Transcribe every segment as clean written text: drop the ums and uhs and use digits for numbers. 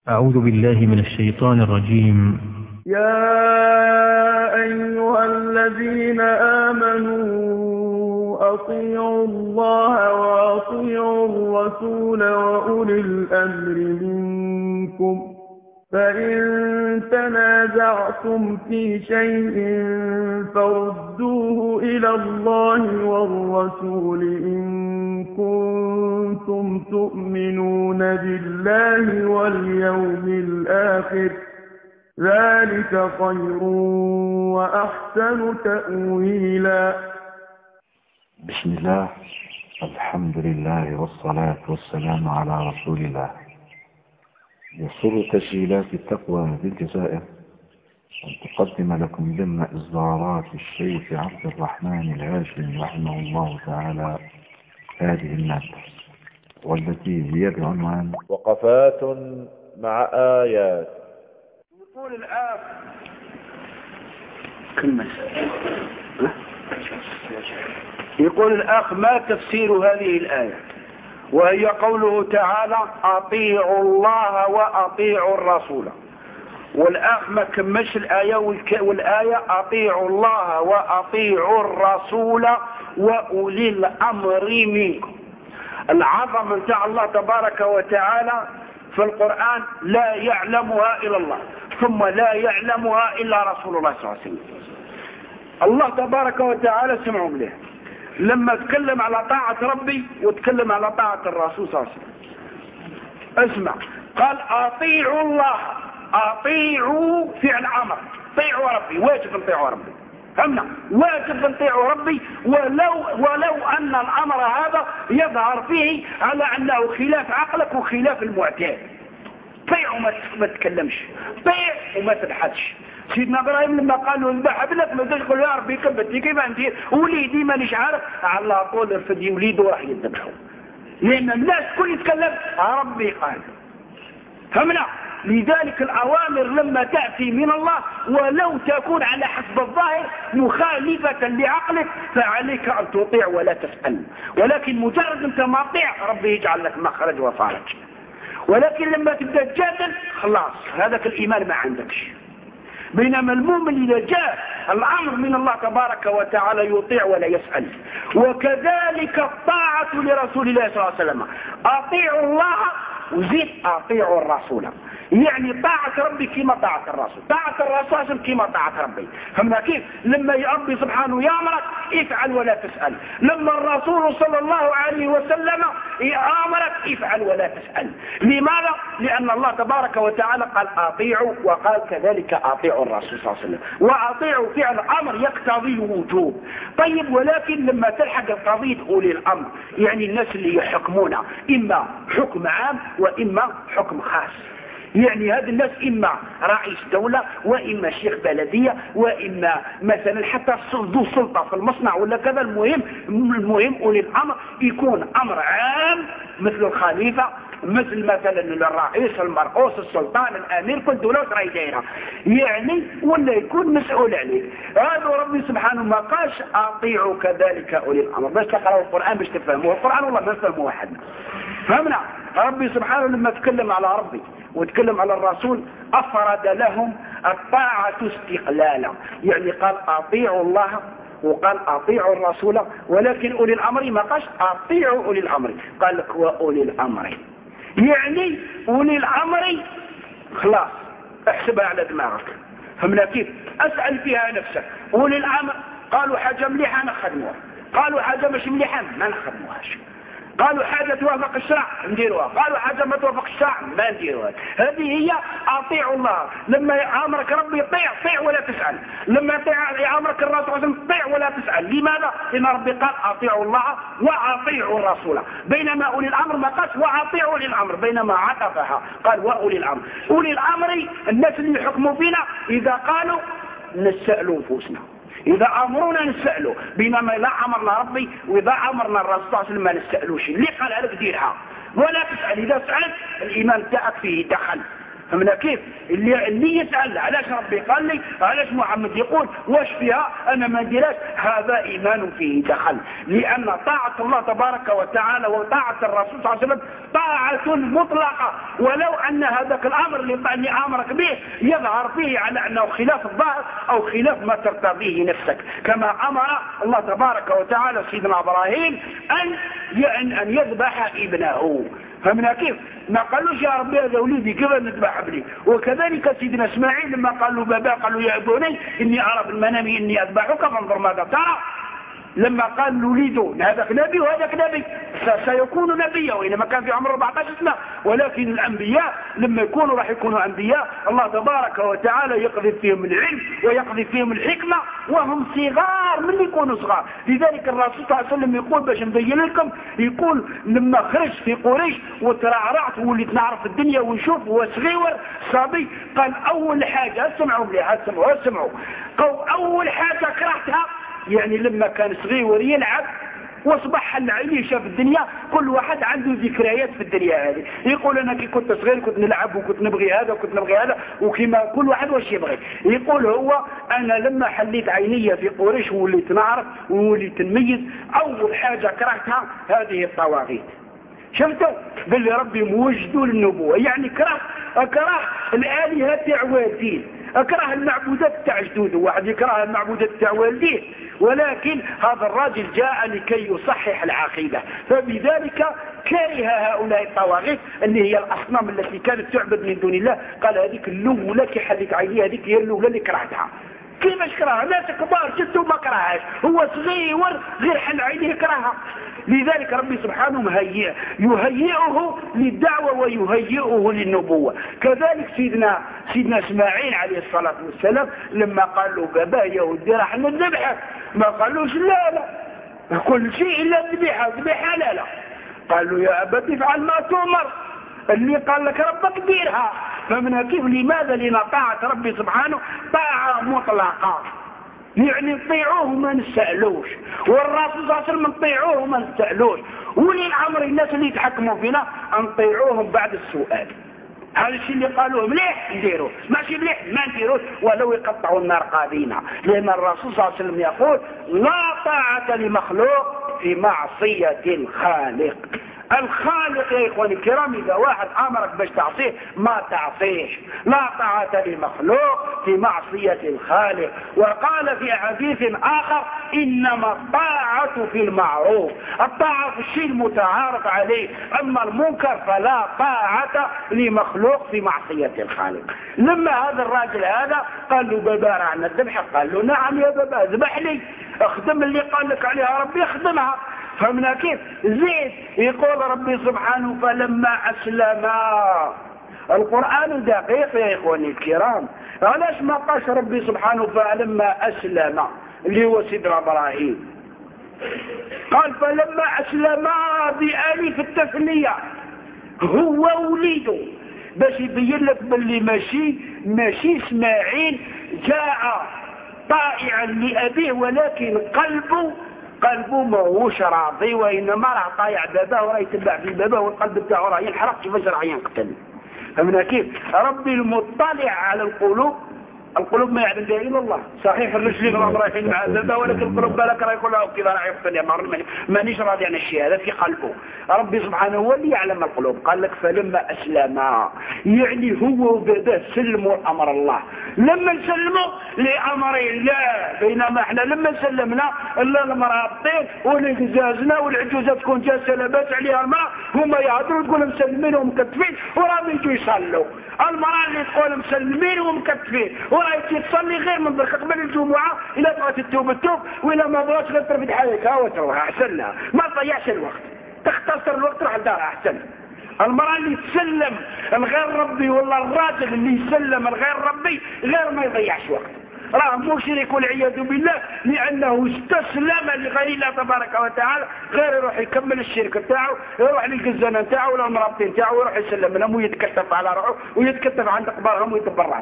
أعوذ بالله من الشيطان الرجيم. يا أيها الذين آمنوا أطيعوا الله وأطيعوا الرسول وأولي الأمر منكم، فإن تنازعتم في شيء فردوه إلى الله والرسول إن كنتم تؤمنون بالله واليوم الآخر، ذلك خير وأحسن تأويلا. بسم الله، الحمد لله والصلاة والسلام على رسول الله. يسر تسجيلات التقوى بالجزائر أن تقدم لكم ضمن إصدارات الشيخ عبد الرحمن الهاشمي رحمه الله تعالى هذه المادة، والتي هي بعنوان وقفات مع آيات. يقول الآن يقول الأخ: ما تفسير هذه الآية؟ وهي قوله تعالى: أطيعوا الله وأطيعوا الرسول. والأخ ما كملش الآية، والآية أطيعوا الله وأطيعوا الرسول وأولي الأمر منكم. العظمة نتاع الله تبارك وتعالى في القرآن لا يعلمها إلا الله، ثم لا يعلمها إلا رسول الله صلى الله عليه وسلم. الله تبارك وتعالى سمعوا له لما تكلم على طاعة ربي وتكلم على طاعة الرسول صلى الله عليه وسلم. اسمع، قال أطيعوا الله، أطيعوا فعل أمر، طيعوا ربي، واجب نطيعوا ربي، فهمنا؟ واجب نطيعوا ربي، ولو أن الأمر هذا يظهر فيه على أنه خلاف عقلك وخلاف المعتاد. طيع وما تتكلمش، طيع وما تبحثش. سيدنا ابراهيم لما قال له اذبح ابنك ما تقدرش تقول يا ربي كبتني كيف ندير وليدي مانيش عارف، على طول رفد وليده وراح يذبحه، لان الناس كل يتكلم ربي قال. فهمنا؟ لذلك الأوامر لما تأتي من الله ولو تكون على حسب الظاهر مخالفة لعقلك فعليك أن تطيع ولا تسأل، ولكن مجرد أنت ما تطيع ربي يجعل لك مخرج وفرج. ولكن لما تبدأ تجادل خلاص هذاك الإيمان ما عندكش. بينما المؤمن إذا جاء الأمر من الله تبارك وتعالى يطيع ولا يسأل. وكذلك الطاعة لرسول الله صلى الله عليه وسلم، أطيعوا الله وزيد أطيعوا الرسول، يعني طاعة ربي كما طاعة الرسول، طاعة الرسول كما طاعة ربي. فهمنا كيف؟ لما ربي سبحانه يأمرك افعل ولا تسأل، لما الرسول صلى الله عليه وسلم يأمرك افعل ولا تسأل. لماذا؟ لأن الله تبارك وتعالى قال أطيعوا، وقال كذلك أطيعوا الرسول صلى الله عليه وسلم. وأطيعوا فعل أمر يقتضي الوجوب. طيب، ولكن لما تلحق قضية أولي الأمر، يعني الناس اللي يحكمون إما حكم عام وإما حكم خاص، يعني هذه الناس إما رئيس دولة وإما شيخ بلدية وإما مثلا حتى ذو سلطة في المصنع ولا كذا. المهم أولي الأمر يكون أمر عام مثل الخليفة، مثل مثلا الرئيس، المرؤوس، السلطان، الأمير، كل دولة راهي دايرة يعني، ولا يكون مسؤول عليك. هذا ربي سبحانه ما قالش أطيعوا كذلك أولي الأمر باش تقرأوا القرآن باش تفهموه القرآن، والله ما نفهمه وحدنا. فهمنا؟ ربي سبحانه لما تكلم على ربي وتكلم على الرسول أفرد لهم الطاعة استقلالا، يعني قال أطيعوا الله وقال أطيعوا الرسول، ولكن أولي الأمر ما قالش أطيعوا أولي الأمر، قال لك وأولي الأمر، يعني أولي الأمر خلاص احسبها على دماغك. فهمنا كيف؟ أسأل فيها نفسك. أولي الأمر قالوا حاجة مليحة نخدموها، قالوا حاجة مش مليحة ما نخدموهاش، قالوا حاجة توافق الشرع نديروها، قالوا حاجة ما توافق الشرع ما نديروها. هذه هي أطيعوا الله. لما يأمرك ربي طيع ولا تسأل، لما يأمرك الرسول طيع ولا تسأل. لماذا؟ لأن ربي قال أطيعوا الله وأطيعوا الرسول، بينما أولي الأمر ما قالش وأطيعوا أولي الأمر، بينما عطفها قال وأولي الأمر. أولي الأمر الناس اللي يحكموا فينا إذا قالوا نسألوا أنفسنا، إذا أمرنا نسأله، بينما لا أمرنا ربي وإذا أمرنا الرسول صلى الله عليه وسلم ما نسألوش. اللي قال عليك ديرها ولا تسأل، إذا سألت الإيمان تاعك فيه دخل. فمن كيف اللي يسأل علاش ربي قال لي علاش محمد يقول واش فيها أنا ما نديرهاش، هذا إيمان فيه دخل، لأن طاعة الله تبارك وتعالى وطاعة الرسول صلى الله عليه وسلم طاعة مطلقة، ولو أن هذاك الأمر اللي أمرك به يظهر فيه على أنه خلاف الظاهر أو خلاف ما ترتضيه نفسك، كما أمر الله تبارك وتعالى سيدنا إبراهيم أن يذبح ابنه. فمن كيف ما قالوش يا ربي هذا وليدي كيف نذبح ابني، وكذلك سيدنا اسماعيل لما قال له بابا قال له يا ابني اني ارى في المنام اني اذبحك فانظر ماذا ترى، لما قال لوليده هذاك نبي وهذاك نبي سيكون نبيا وإنما كان في عمر 14 سنة، ولكن الأنبياء لما يكونوا راح يكونوا أنبياء الله تبارك وتعالى يقذف فيهم العلم ويقذف فيهم الحكمة وهم صغار من يكونوا صغار. لذلك الرسول صلى الله عليه وسلم يقول باش نبين لكم، يقول لما خرج في قريش وترعرعت ووليت نعرف الدنيا ونشوف وصغير صبي، قال أول حاجة اسمعوا مليح اسمعوا أول حاجة كرهتها، يعني لما كان صغير يلعب واصبح حل عينيه شاف الدنيا، كل واحد عنده ذكريات في الدنيا هذه، يقول انا كي كنت صغير كنت نلعب وكنت نبغي هذا وكنت نبغي هذا، وكما كل واحد واش يبغي، يقول هو انا لما حليت عيني في قريش ووليت نعرف ووليت نميز، اول حاجه كرهتها هذه الطواغيت. شفتوا باللي ربي موجدوا للنبوه، يعني اكره الالهه تاع والدين، اكره المعبودات تاع جدوده، واحد يكره المعبودات تاع والديه، ولكن هذا الراجل جاء لكي يصحح العقيدة، فبذلك كره هؤلاء الطواغيت اللي هي الأصنام التي كانت تعبد من دون الله، قال هذيك اللولة كي حليت عينيها هذيك هي اللولة اللي كرهتها. كيفاش كرهها؟ ناس كبار جدوا ما كرههاش، هو صغير غير حل عينيه كرهها. لذلك ربي سبحانه يهيئه للدعوة ويهيئه للنبوة. كذلك سيدنا اسماعيل عليه الصلاة والسلام لما قال له بابا يا ودي راح نذبحك، ما قالوش لا كل شيء إلا ذبيحة لا، قال له يا أبت افعل ما تؤمر، اللي قال لك ربك ديرها. فمن كيف لماذا؟ لأن طاعة ربي سبحانه طاعة مطلقة، يعني نطيعوه ما نسألوش، والرسول صلى الله عليه وسلم نطيعوه ما نسألوش، ولي الأمر الناس اللي يتحكموا فينا نطيعوهم بعد السؤال. هذا الشيء اللي قالوه مليح نديروه، ماشي مليح ما نديروش ولو يقطعوا النار قاذينا، لأن الرسول صلى الله عليه وسلم يقول لا طاعة لمخلوق في معصية الخالق. الخالق يا إخواني الكرام إذا واحد أمرك باش تعصيه ما تعصيش، لا طاعة لمخلوق في معصية الخالق. وقال في حديث آخر إنما الطاعة في المعروف، الطاعة في الشيء المتعارف عليه، أما المنكر فلا طاعة لمخلوق في معصية الخالق. لما هذا الراجل هذا قال له بابا رانا الذبح، قال له نعم يا بابا اذبح لي، اخدم اللي قال لك عليها ربي اخدمها. فهمنا كيف؟ زيد يقول ربي سبحانه فلما أسلما. القرآن دقيق يا إخواني الكرام، علاش ما قاش ربي سبحانه فلما أسلم اللي هو سيدنا إبراهيم، قال فلما أسلما بألف التثنية هو وليده، باش يبين لك باللي ماشي اسماعيل جاء طائعا لأبيه، ولكن قلبه ما هوش راضي، وإنما راه طايع باباه وراه يتبع في باباه، والقلب بتاعه راه ينحرق كيفاش راه ينقتل. فمن كيف؟ ربي المطلع على القلوب ما يعلم بها الا الله. صحيح الرجل رايحين مع بابا، ولكن القلوب بالك راه يقول له كذا راه يقتل يا مانيش راضي عن الشيء هذا في قلبه. ربي سبحانه هو اللي يعلم القلوب. قال لك فلما أسلما، يعني هو وباباه سلموا امر الله. لما نسلموا لامر الله، بينما احنا لما سلمنا الا المرابطين والجزازنا والعجوزات تكون جالسه لاباس عليها الماء، هما يهضروا تقول مسلمين ومكتفين وراهم يجوا يصلوا. المراه اللي تقول مسلمين ومكتفين وراهي تصلي غير من ضرك قبل الجمعه، الا بغات تتوب وإلا ما بغاتش غير ترفد حالك وتروح احسن لها، ما تضيعش الوقت، تختصر الوقت تروح لدارها احسن. المرأة اللي تسلم الغير ربي ولا الراجل اللي يسلم الغير ربي غير ما يضيعش وقت، راه مشرك والعياذ بالله، لأنه استسلم لغير الله تبارك وتعالى، غير يروح يكمل الشرك بتاعه، يروح للجزانة بتاعه ولا المرابطين بتاعه ويروح يسلم لهم ويتكتف على روحه ويتكتف عند قبرهم ويتبر راسه.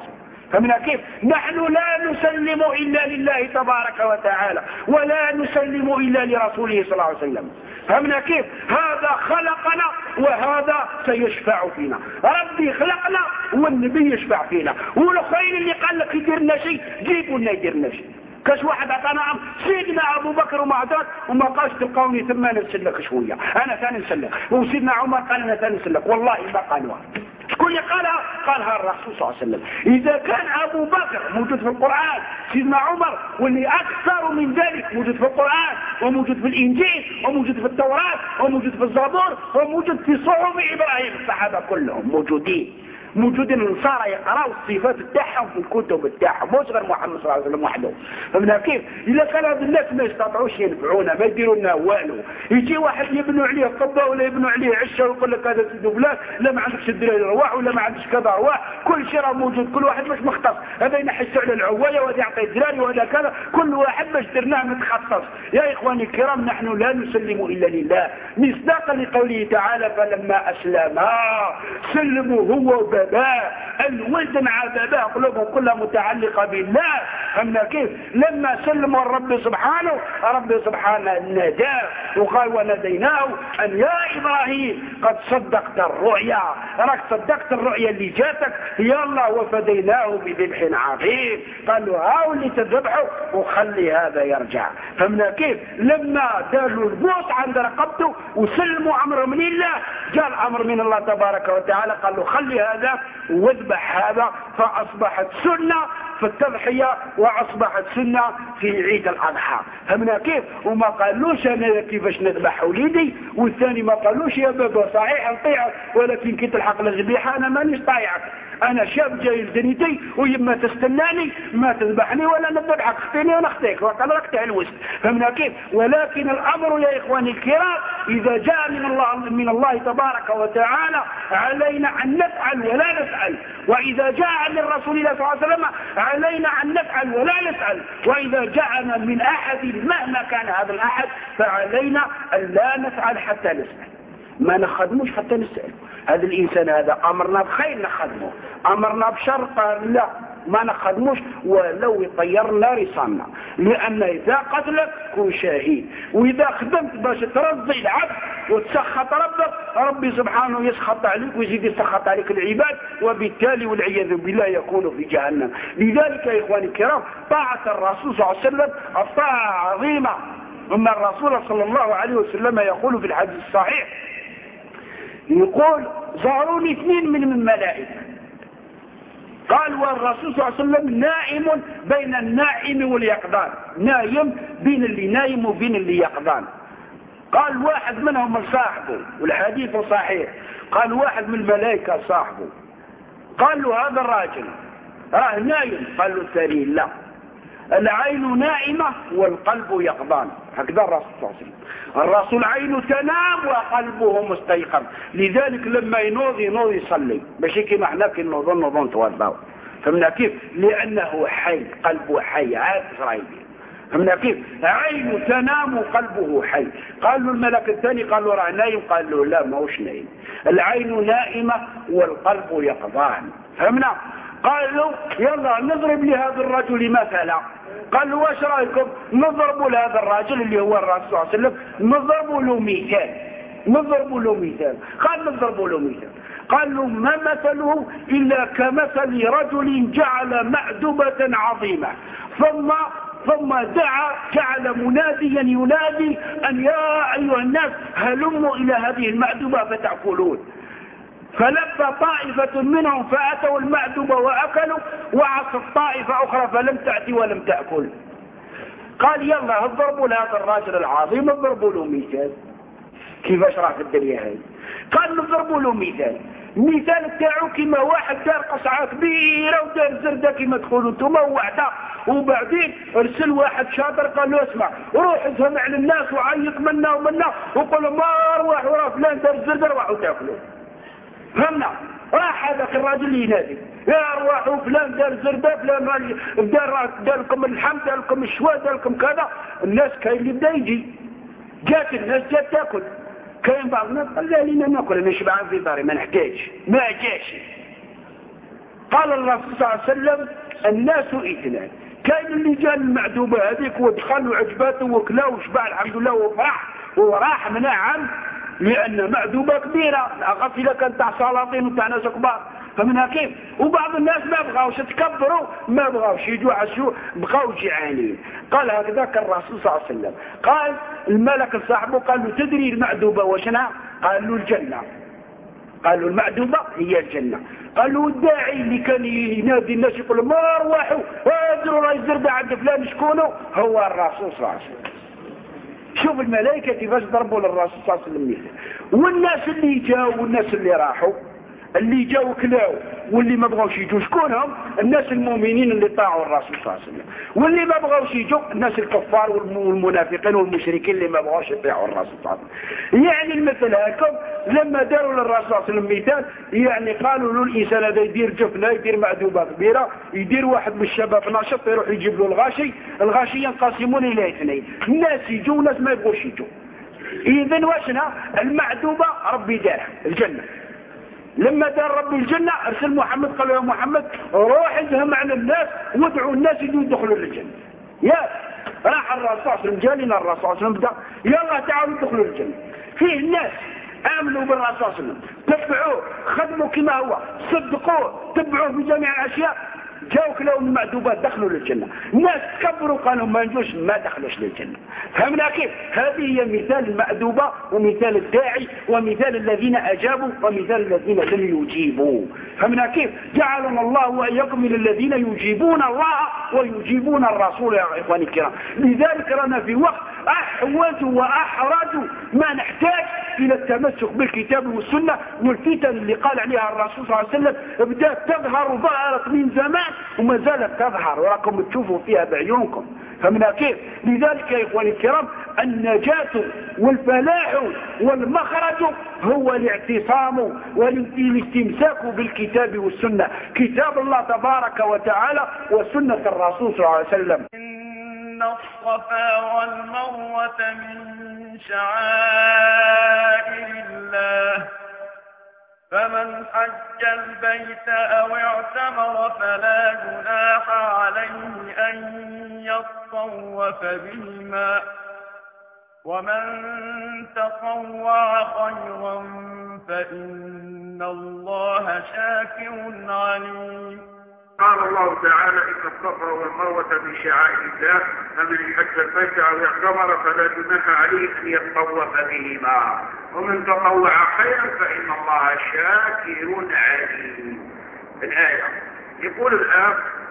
فمن كيف نحن لا نسلم إلا لله تبارك وتعالى ولا نسلم إلا لرسوله صلى الله عليه وسلم. فمن كيف هذا خلقنا وهذا سيشفع فينا. ربي خلقنا والنبي يشفع فينا. والخير اللي قال لك يديرنا شيء جيبوا لنا يديرنا شيء. كاش واحد عطانا سيدنا ابو بكر وما عطاك وما قالش تلقوني ثم نسلك شويه انا ثاني نسلك. وسيدنا عمر قال انا ثاني نسلك. والله ما قالوها. شكون اللي قالها الرسول صلى الله عليه وسلم. اذا كان ابو بكر موجود في القران، سيدنا عمر واللي اكثر من ذلك موجود في القران وموجود في الانجيل وموجود في التوراه وموجود في الزبور وموجود في صحف ابراهيم، الصحابه كلهم موجودين النصارى يقراوا الصفات تاعهم في الكتب تاعهم، مش غير محمد صلى الله عليه وسلم وحده. فمن كيف اذا كان هذا الناس ما يستطيعوش ينفعونا ما يديروا لنا والو، يجي واحد يبنوا عليه قبه ولا يبنوا عليه عشه ويقول لك هذا سيدو فلان لا ما عندكش الدراري رواح ولا ما عندكش كذا رواح، كل شيء راه موجود، كل واحد مش مختص، هذا ينحس على العوايه وهذا يعطي الدراري وهذا كذا، كل واحد باش درناه متخصص. يا اخواني الكرام نحن لا نسلم الا لله مصداقا لقوله تعالى فلما اسلما سلموا هو وباباه، الولد مع باباه قلوبهم كلها متعلقه بالله. فهمنا كيف لما سلموا الرب سبحانه ناداه وقال وناديناه ان يا ابراهيم قد صدقت الرؤيا، راك صدقت الرؤيا اللي جاتك، يلا وفديناه بذبح عظيم. قال له هاو اللي تذبحه وخلي هذا يرجع. فهمنا كيف لما داروا البوس عند رقبته وسلموا امرهم لله جاء الامر من الله تبارك وتعالى قال له خلي هذا واذبح هذا، فاصبحت سنه في التضحيه واصبحت سنه في عيد الاضحى. فهمنا كيف وما قالوش انا كيفاش نذبح وليدي، والثاني ما قالوش يا بابا صحيح نطيعك ولكن كي تلحق الذبيحه انا مانيش طايعك، انا شاب جاي لزنيتي ويما تستناني ما تذبحني ولا نذبحك، اختيني وانا اختيك وقال لك تاع الوسط. فهمنا كيف ولكن الامر يا اخواني الكرام اذا جاء من الله تبارك وتعالى علينا ان نفعل ولا نسال، واذا جاء من رسول الله صلى الله عليه وسلم علينا ان نفعل ولا نسال، واذا جاءنا من احد مهما كان هذا الاحد فعلينا ان لا نفعل حتى نسال، ما نخدموش حتى نسال. هذا الانسان هذا امرنا بخير نخدمه، امرنا بشر لا ما نخدموش ولو يطيرنا رسالنا، لان اذا قتلك كن شهيد، واذا خدمت باش ترضي العبد وتسخط ربك ربي سبحانه يسخط عليك ويزيد يسخط عليك العباد، وبالتالي والعياذ بالله يكون في جهنم. لذلك يا اخواني الكرام طاعه الرسول صلى الله عليه وسلم الطاعه عظيمه. ان الرسول صلى الله عليه وسلم يقول في الحديث الصحيح يقول زاروني اثنين من الملائكه، قال والرسول صلى الله عليه وسلم نائم بين النائم واليقظان، نايم بين اللي نايم وبين اللي يقظان. قال واحد منهم صاحبه والحديث صحيح، قال واحد من الملائكه صاحبه قال له هذا الراجل راه نايم، قال له الثاني لا العين نائمه والقلب يقظان. هكذا الرسول صلى الله عليه وسلم، الرسول عينه تنام وقلبه مستيقظ، لذلك لما ينوض يصلي ماشي كيما حنا كي نوض توضاو. فهمنا كيف لانه حي قلبه حي عاد رايد. فهمنا كيف عينه تنام وقلبه حي. قال له الملك الثاني قال له راه نايم، قال له لا ماهوش نايم، العين نائمه والقلب يقظان. فهمنا. قال له يلا نضرب لهذا الرجل مثلا. قال له واش رايكم نضربوا لهذا الرجل اللي هو الرسول صلى الله عليه وسلم نضربوا له مثال. قال نضربوا له مثال. قال له ما مثله الا كمثل رجل جعل مأدبة عظيمة ثم جعل مناديا ينادي ان يا ايها الناس هلموا الى هذه المأدبة فتأكلون، فلبى طائفة منهم فأتوا المأدبة وأكلوا، وعصت طائفة أخرى فلم تأتي ولم تأكل. قال يلا اضربوا لهذا الراجل العظيم اضربوا له مثال كيفاش راه في الدنيا هاي. قال نضربوا له مثال تاعو كيما واحد دار قصعة كبيرة ودار زردة كيما تقولوا انتم وحده، وبعدين ارسل واحد شاطر قال له اسمع روح افهم على الناس وعيط منا وقول لهم ارواح وراه فلان دار زردة روحوا تاكلوا. فهمنا. راح هذاك الراجل ينادي يا ارواحوا فلان دار زردة فلان دار لكم اللحم دار لكم الشواء دار لكم كذا. الناس كاين اللي بدا يجي، جات الناس جات تاكل، كاين بعض الناس قال لا لينا ناكل انا شبعان في داري ما نحتاجش ما جاش. قال الرسول صلى الله عليه وسلم الناس اثنان، كاين اللي جاء المعدوبة هذيك ودخل وعجباته وكلا وشبع الحمد لله وفرح وراح منعم، لأن معدوبة كبيرة غسيلة كان تاع سلاطين وتاع ناس كبار، فمنها كيف. وبعض الناس ما بغاوش تكبروا، ما بغاوش يجوا عشوا، بغاو جيعانين. قال هكذا كان الرسول صلى الله عليه وسلم. قال الملك لصاحبه قال له تدري المعدوبة وشنها؟ قال له الجنة. قال له المعدوبة هي الجنة. قال له الداعي اللي كان ينادي الناس يقول ما ارواحوا ادروا راه الزربة عند فلان شكونه؟ هو الرسول صلى الله عليه وسلم. شوف الملائكة كيفاش ضربوا للرسول صلى الله عليه وسلم مثل. والناس اللي جاوا والناس اللي راحوا، اللي جاوا كلاو واللي ما بغاوش يجوا شكونهم؟ الناس المؤمنين اللي طاعوا الرسول صلى الله عليه وسلم. واللي ما بغاوش يجوا الناس الكفار والمنافقين والمشركين اللي ما بغاوش يطيعوا الرسول صلى الله عليه وسلم. يعني المثل هكذا لما داروا للرسول صلى الله عليه وسلم مثال، يعني قالوا له الانسان هذا يدير جفنه، يدير معدوبه كبيره، يدير واحد من الشباب ناشط يروح يجيب له الغاشي ينقسمون الى اثنين، الناس يجوا وناس ما يبغوش يجوا. اذا واشنا المعدوبه ربي دارها الجنه. لما دار ربي الجنة أرسل محمد قال يا محمد روح اذهب عن الناس وادعوا الناس يدخلوا للجنة. يا راح الرسول صلى الله عليه وسلم، جالنا الرسول صلى الله عليه وسلم يلا تعالوا ادخلوا الجنة. فيه الناس آمنوا بالرسول صلى الله عليه وسلم، تبعوه، خدموا كما هو، صدقوه، تبعوه في جميع الأشياء، جاوا كلاو المعدوبات دخلوا للجنة. الناس تكبروا قالوا ما نجوش، ما دخلوش للجنة. فهمنا كيف؟ هذه هي مثال المعدوبة ومثال الداعي ومثال الذين أجابوا ومثال الذين لم يجيبوا. فهمنا كيف؟ جعلنا الله وإياكم من الذين يجيبون الله ويجيبون الرسول يا إخواني الكرام. لذلك رانا في وقت أحوج وأحرج ما نحتاج إلى التمسك بالكتاب والسنة، والفتن اللي قال عليها الرسول صلى الله عليه وسلم بدأت تظهر وظهرت من زمان وما زالت تظهر وراكم تشوفوا فيها بعيونكم. فمن كيف؟ لذلك يا إخواني الكرام النجاة والفلاح والمخرج هو الاعتصام والاستمساك بالكتاب والسنة، كتاب الله تبارك وتعالى وسنة الرسول صلى الله عليه وسلم. إن الصفا والمروة من شعائر الله، فمن حج البيت أو اعتمر فلا جناح عليه أن يطوف بهما، ومن تطوع خيرا فإن الله شاكر عليم. قال الله تعالى إن الصفا والمروة من شعائر الله، فمن حج البيت أو اعتمر فلا جناح عليه أن يطوف بهما، ومن تطوع خيرا فإن الله شاكر عليم. الآية يقول الآن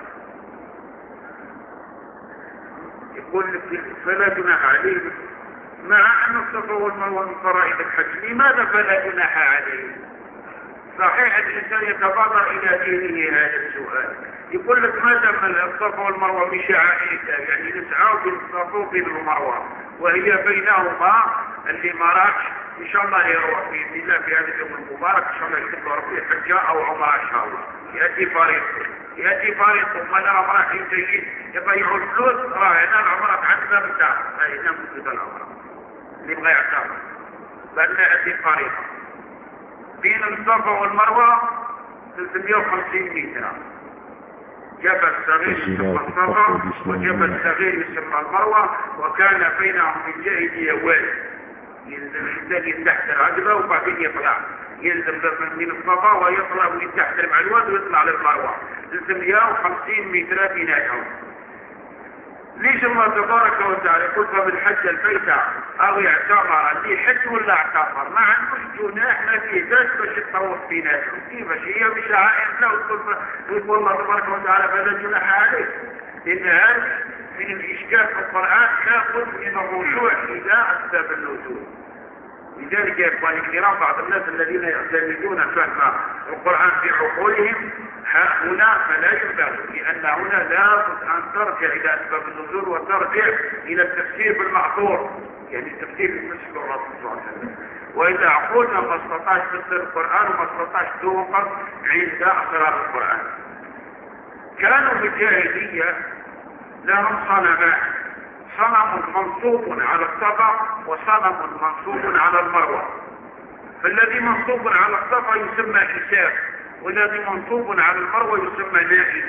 يقول فلا جناح عليه، مع أن الصفا والمروة من فرائض الحج، لماذا فلا جناح عليه؟ صحيح الإنسان يتبادر إلى دينه هذا السؤال، يقول لك ما دام الصفا والمروة من شعائر الله، يعني نسعى بين الصفا وبين المروة وهي بينهما اللي ما راحش إن شاء الله يروح بإذن الله في هذا اليوم المبارك، إن شاء الله يكتب ربي حجة أو عمرة إن شاء الله. يأتي فريق من راح يجي يبيعوا الفلوس، راه هنا العمرة عندنا بالدار، هنا موجودة العمرة اللي يبغى يعتمر، لأن يأتي فريق بين الصفا والمروة 350 متر، جبل صغير يسمى الصفا وجبل صغير يسمى المروة، وكان بينهم من جاهلية وادي ينزل تحت العجبة وبعدين يطلع، ينزل من الصفا ويطلع من تحت المعلوات ويطلع للمروة 350 متر بيناتهم. ليش الله تبارك وتعالى يقول فمن حج البيت او اعتمر، اللي حج ولا اعتمر ما عندوش جناح، ما فيه باش يتطوف بيناتهم، كيفاش هي من شعائر الله، ويقول الله تبارك وتعالى فلا جناح عليه. لان هذا من الاشكال في القران ناخذ من الرجوع الى اسباب النزول. لذلك يا اخواني الكرام بعض الناس الذين يعتمدون فهم القران في عقولهم هنا فلا ينبغي، لأن هنا لابد أن ترجع إلى أسباب النزول وترجع إلى التفسير بالمعذور، يعني التفسير بالنسبة للرسول صلى الله عليه وسلم. وإذا عقولنا ما استطاعش تفسير القرآن وما استطاعش توقف عند أسرار القرآن. كانوا في الجاهلية لهم صنمان، صنم منصوب على الصفا وصنم منصوب على المروة. فالذي منصوب على الصفا يسمى إساف، والذي منصوب على المروة يسمى نائلة.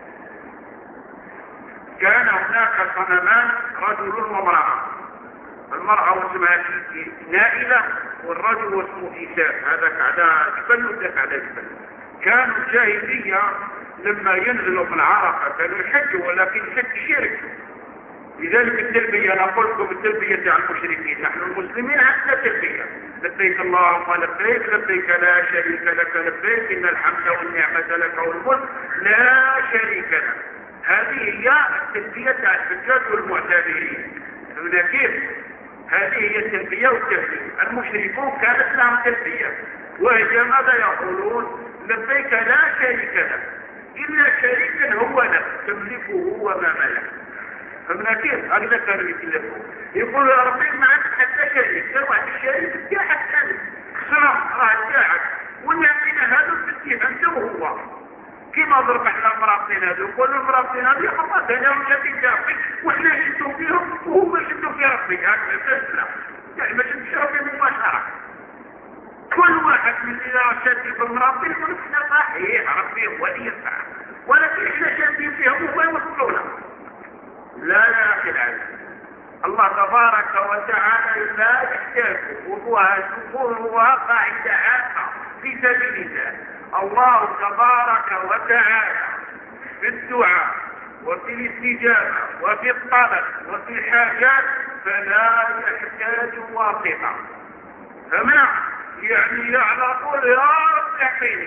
كان هناك صنمان رجل وامرأة، المرأة اسمها نائلة والرجل اسمه إيساف، هذاك على جبل وذاك على جبل. كانوا الجاهلية لما ينزلوا من عرفة كانوا يحجوا، ولكن الحج شرك. لذلك التلبية، أنا أقول لكم التلبية على المشركين، نحن المسلمين عندنا تلبية: لبيك اللهم لبيك، لبيك لا شريك لك لبيك، إن الحمد والنعمة لك والملك لا شريك لك. هذه هي التلبية على الحجاج والمعتمرين. هنا كيف؟ هذه هي التلبية والتهليل. المشركون كانت لهم تلبية، وهي ماذا يقولون؟ لبيك لا شريك لك إلا شريكا هو لك تملكه وما ملك. فمن كيف؟ هذا كانوا يتلفون، يقولوا يا ربي ما عندك حتى شريك، سوى الشريك بتاعك ثاني خسران راه بتاعك، والنعمين هذا بتجيب انت وهو. كما ضرب احنا المرابطين هذو، يقولوا المرابطين هذو خلاص انا وجدت جافي واحنا شدوا فيهم وهم شدوا في ربي. هكذا لا، يعني ما شدش ربي مباشرة. كل واحد من إذا شد في المرابطين يقول احنا صحيح ربي هو اللي ينفع، ولكن احنا شادين فيهم وما يوصلونا. لا يا أخي العزيز، الله تبارك وتعالى لا يحتاج، وهو قاعدة عامة في سبيل الله. الله تبارك وتعالى في الدعاء وفي الاستجابة وفي الطلب وفي الحاجات فلا يحتاج واسطة. فمنع يعني على طول يا رب يعطيني،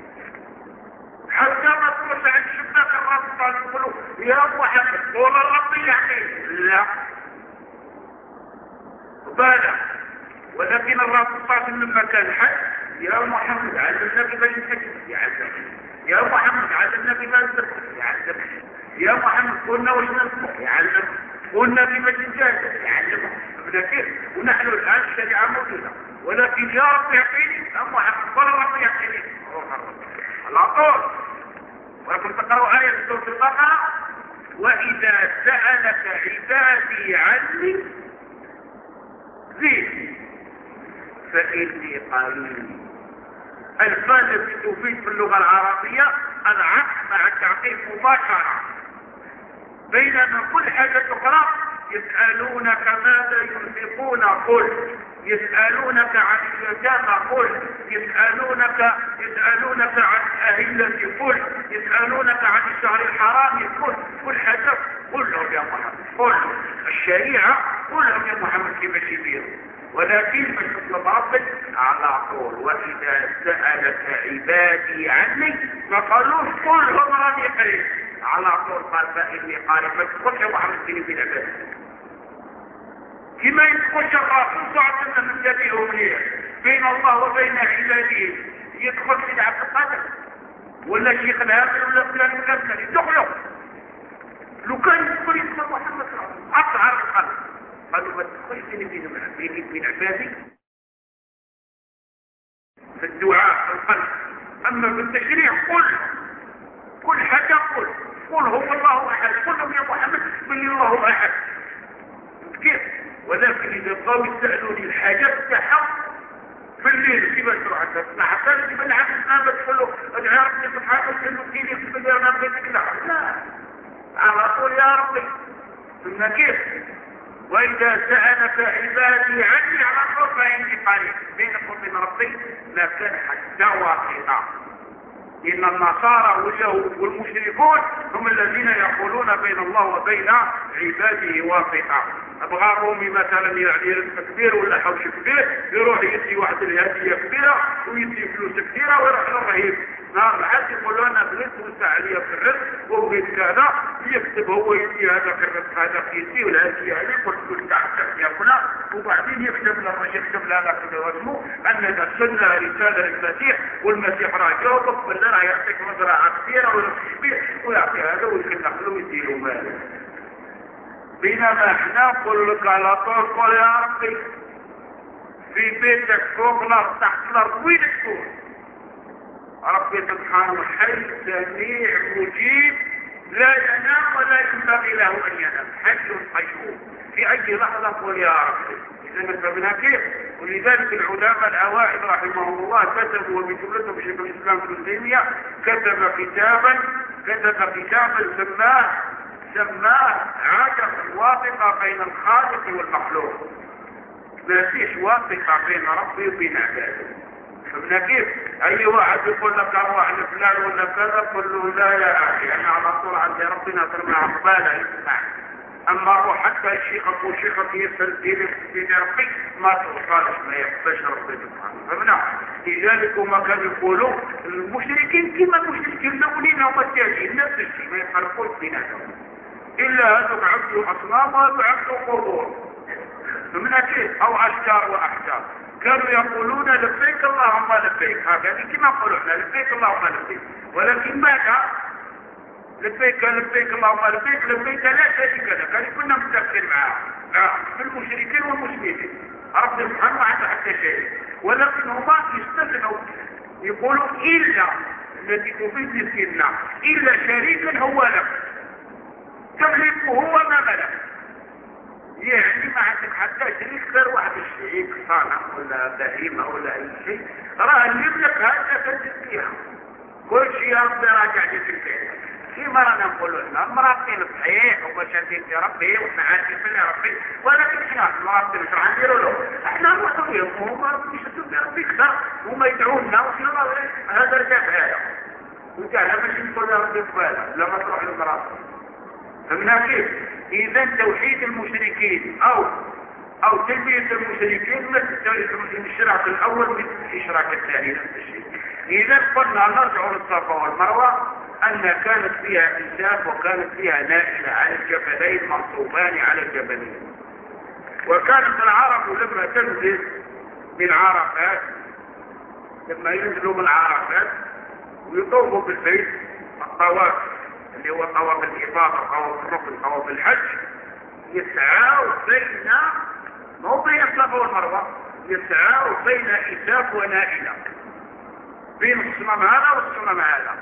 حتى ما تروح عند شباك الرب يقولوا يا ابو محمد والله الرب يعطيني، لا بالغ. ولكن الرب صار من مكان حد: يا محمد علمنا كيف نحج، يعلمك. يا محمد علمنا كيف نذبح، يعلمك. يا محمد قلنا وش نذبح، يعلمك. قلنا كيف نجاهد، يعلمك. كيف؟ ونحن الان الشريعه موجوده، ولكن يا رب يعطيني يا محمد ولا رب يعطيني على طول. ولكن تقرأوا آية في سورة البقرة: وإذا سألك عبادي عني زين فإني قريب. الفاء التي تفيد في اللغة العربية العطف مع التعقيب مباشرة، بينما كل حاجة أخرى يسألونك ماذا ينفقون قل، يسألونك عن اليتامى قل، يسألونك عن أهلة قل، يسألونك عن الشهر الحرام قل. كل حاجة قل لهم يا محمد، قل الشريعة قل لهم يا محمد كيف يبيروا. ولكن من تطلب ربك على طول: وإذا سألك عبادي عني ما قالوش قل هم راني قريب، على طول قال فإني قارب. ما تقولش يا محمد كيني في العباد كما يدخل الرسول صلى الله عليه وسلم من جديه منير بين الله وبين عباده، يدخل في عبد القادر ولا شيخ الهامل ولا فلان ولا فلان يدخلوا. لو كان يدخل يدخل محمد صلى الله عليه وسلم أطهر القلب. قالوا ما تدخلش بيني وبين عبادي في الدعاء في القلب، أما بالتشريع كل حاجة قل هو الله أحد، قل لهم يا محمد من الله أحد. كيف؟ ولكن إذا قاموا يسألوني الحاجات تحق في الليل كيف تروح حتى يجب أن عبد ما بدخلوا ادعي ربي سبحانه وتعالى كيف يقبل يا ربي لا على طول يا ربي. ثم كيف؟ وإذا سألك عبادي عني على طول فإني قريب. بينكم وبين ربي لا كان حتى واسطة. إن النصارى والمشركون هم الذين يقولون بين الله وبين عباده واسطة. أبغى رومي مثلا يعني رزق كبير ولا حوش كبير يروح يدي واحد الهدية كبيرة ويدي فلوس كثيرة ويروح للرهيب نهار الحد يقول لنا بغيت توسع عليا في الرزق وبغيت كذا، يكتب هو يدي هذاك الرزق هذا يدي والهدية هذه قلت توسع ياكلها، وبعدين يكتب لنا كذا واسمه أن هذا سنة رسالة للمسيح، والمسيح راه جاوبك ولا راه يعطيك مزرعة كبيرة ورزق كبير ويعطي هذا ويكلف له ويديله مال. بينما احنا نقول لك على طول قول يا ربي في بيتك فوق الارض تحت الارض وين تكون؟ ربي سبحانه حي سميع مجيب لا ينام ولا ينبغي له أن ينام، حي قيوم في أي لحظة قل يا رب. إذا نفهمنا كيف؟ ولذلك العلماء الأوائل رحمهم الله كتبوا، ومن جملتهم شيخ الإسلام ابن تيمية كتب كتابا سماه عدم الواسطة بين الخالق والمخلوق. ما فيش واسطة بين ربي وبين عباده. فهمنا كيف؟ أي واحد يقول لك أروح لفلان ولا كذا قل له لا يا أخي أنا على طول عند ربنا ترمى عقبالة يسمع. أما روح حتى شيخك وشيخك يسأل دين ربي ما توصلش، ما يقبلش ربنا سبحانه. فهمنا؟ لذلك ما كانوا يقولوا المشركين كما المشركين الأولين هم التاليين نفس الشيء، ما يفرقوش بيناتهم إلا هذوك عبدوا أصنام وهذوك عبدوا قبور. فهمنا كيف؟ أو أشجار وأحجار كانوا يقولون لبيك اللهم لبيك، هكذا كما يقولون لبيك اللهم لبيك، ولكن ماذا؟ لبيك اللهم لبيك لا شريك لك. يعني كنا متفقين معهم في المشركين والمسلمين رب سبحانه عنده حتى شيء، ولكن هما يستثنوا يقولوا إلا الذي تفيد لسنا إلا شريكا هو لك تملكه هو ما ملك. يعني ما عندك حتى شريك غير واحد الشريك صانع ولا بهيمة ولا أي شيء راه يملك هذا تنزل فيها كل شيء يا ربي راجع لك البيت. كما رانا نقولوا لنا مراتين صحيح ومشاهدين في ربي واحنا عارفين في ربي، ولكن احنا مراتين مش نديروا له، احنا نروحوا فيهم وهم يشدوا في ربي كذا وما يدعونا وشنو هذا رجع هذا وانت على ماشي نقول له ربي قباله لما تروح للمراتين. فمن كيف؟ اذا توحيد المشركين او تلبية المشركين مثل الشرع الاول مثل الاشراك الثاني نفس الشيء. اذا قلنا نرجع للصفا والمروه أن كانت فيها إنسان وكانت فيها نائلة على الجبلين منصوبان على الجبلين. وكانت العرب لما تنزل من عرفات لما ينزلوا من عرفات ويطوفوا بالبيت الطواف اللي هو طواف الإفاضة طواف الركن طواف الحج يسعوا بين مو بين الصفا والمروة، يسعوا بين إساف ونائلة، بين الصنم هذا والصنم هذا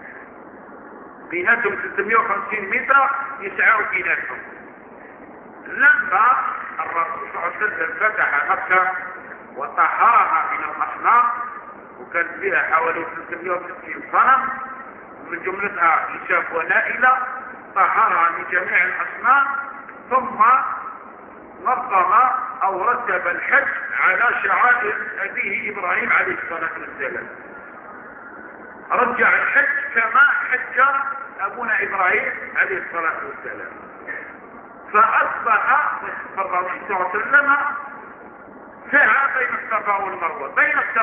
بيناتهم 350 متر يسعوا بيناتهم. لما الرسول صلى الله عليه وسلم فتح مكة وطهرها من الأصنام وكان فيها حوالي 360 صنم من جملتها إساف ونائلة، طهرها من جميع الأصنام ثم نظم أو رتب الحج على شعائر أبيه إبراهيم عليه الصلاة والسلام. رجع الحج كما حج أبونا إبراهيم عليه الصلاة والسلام. فأصبح الرسول صلى الله عليه وسلم سعى بين الصفا والمروة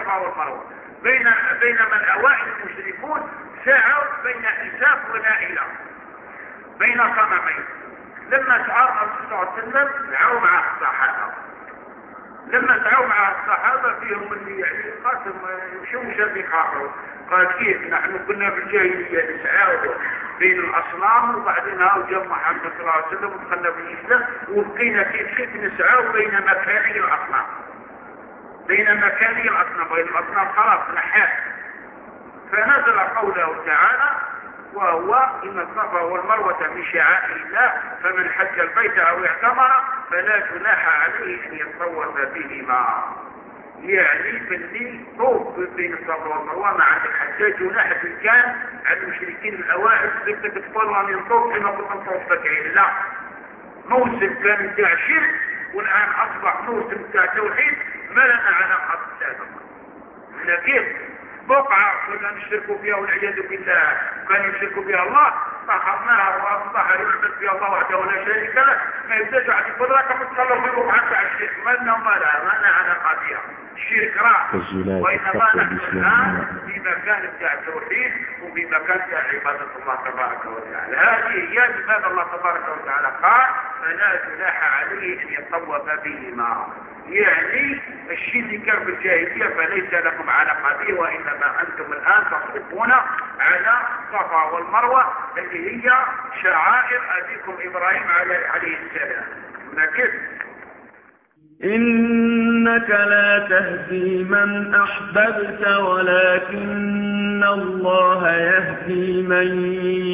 بينما الأوائل المشركون سعوا بين إساف ونائلة بين صنمين. لما سعى الرسول صلى الله عليه وسلم سعوا مع الصحابة، لما سعوا مع الصحابة فيهم اللي يعني قاسم شو مشابه خاطر قال كيف نحن كنا في الجاهلية نسعاود بين الأصنام وبعدين جاء محمد صلى الله عليه وسلم ودخلنا في الإسلام وبقينا كيف نسعاود بين مكاني الأصنام بين الأصنام خلاص نحاس. فنزل قوله تعالى وهو إن الصفا والمروة من شعائر الله فمن حج البيت أو اعتمر فلا جناح عليه أن يطوف بهما. يعني باللي طوف بين الصفا والمروة مع الحجاج جناح كان على المشركين الأوائل بدك تقول أن يطوف كما كنت نطوف بكعين. لا، موسم كان بتاع شرك والآن أصبح موسم بتاع توحيد ما لنا علاقة بالسابقة. كيف بقعة كنا نشركوا فيها والعياذ بالله كانوا يشركوا بها الله طهرناها واصبح يعبد فيها الله وحده ولا شريك له. ما يبداش واحد يقول لك متصلوا في بقعة تاع الشرك ما لنا علاقة بها. الشرك راح، وإنما نحن الآن في مكان بتاع التوحيد وفي مكان بتاع عبادة الله تبارك وتعالى. هذه هي لماذا الله تبارك وتعالى قال فلا جناح عليه أن يطوف بهما. يعني الشيء اللي كان في الجاهلية فليس لكم علاقة به، وإنما أنتم الآن تصرفون على الصفا والمروة اللي هي شعائر أبيكم إبراهيم عليه السلام. لكن إن إنك لا تهدي من أحببت ولكن الله يهدي من